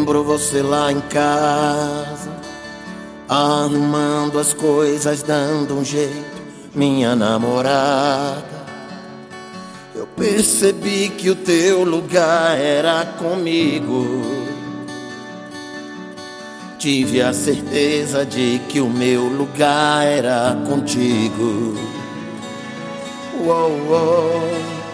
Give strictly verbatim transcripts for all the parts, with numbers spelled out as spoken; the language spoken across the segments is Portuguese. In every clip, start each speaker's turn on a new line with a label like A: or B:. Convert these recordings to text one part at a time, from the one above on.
A: lembro você lá em casa, arrumando as coisas, dando um jeito, minha namorada. Eu percebi que o teu lugar era comigo. Tive a certeza de que o meu lugar era contigo. Uou, uou.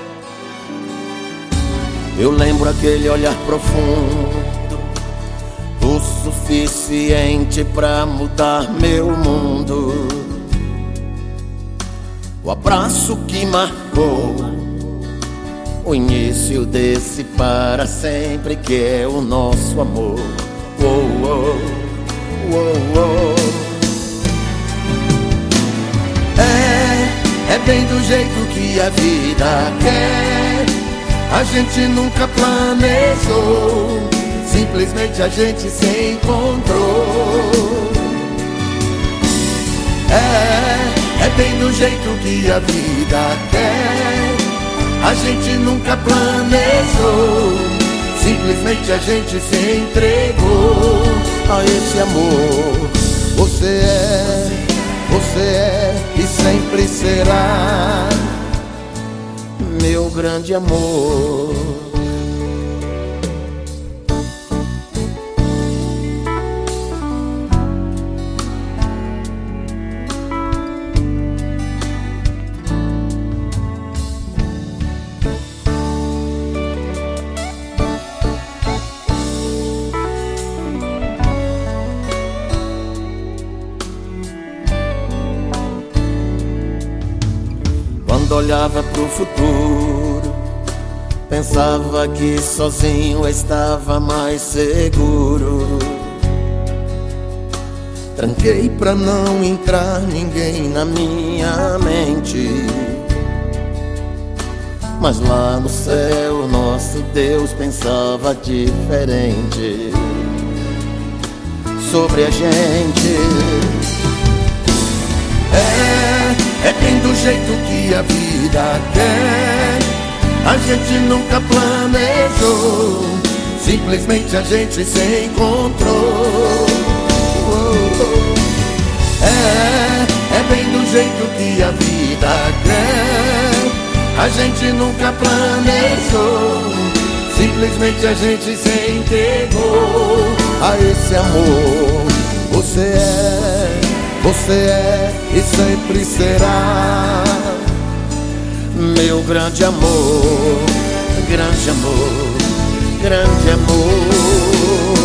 A: Eu lembro aquele olhar profundo, o suficiente pra mudar meu mundo. O abraço que marcou o início desse para sempre, que é o nosso amor. Oh, oh, oh, oh. É, é bem do jeito que a vida quer. A gente nunca planejou, simplesmente a gente se encontrou. É, é bem do jeito que a vida quer. A gente nunca planejou, simplesmente a gente se entregou a esse amor. Você é, você é e sempre será meu grande amor. Quando olhava pro futuro, pensava que sozinho estava mais seguro. Tranquei pra não entrar ninguém na minha mente, mas lá no céu nosso Deus pensava diferente sobre a gente. É, é bem do jeito que a vida quer. A gente nunca planejou, simplesmente a gente se encontrou. É, é bem do jeito que a vida quer. A gente nunca planejou, simplesmente a gente se entregou a esse amor. Você é, você é e sempre será meu grande amor, grande amor, grande amor.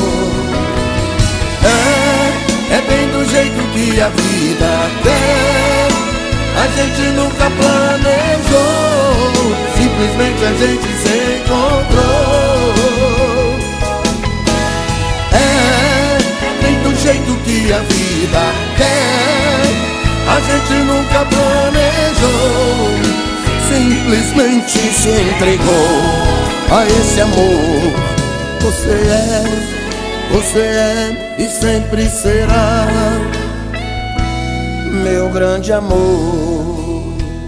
A: É, é bem do jeito que a vida quer. A gente nunca planejou, simplesmente a gente se encontrou. É, é bem do jeito que a vida quer. A gente nunca planejou, simplesmente se entregou a esse amor. Você é, você é e sempre será meu grande amor.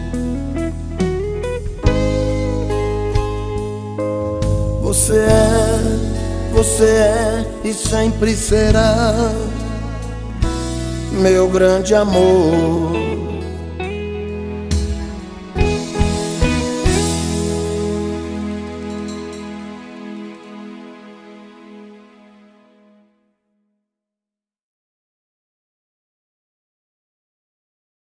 A: Você é, você é e sempre será meu grande amor.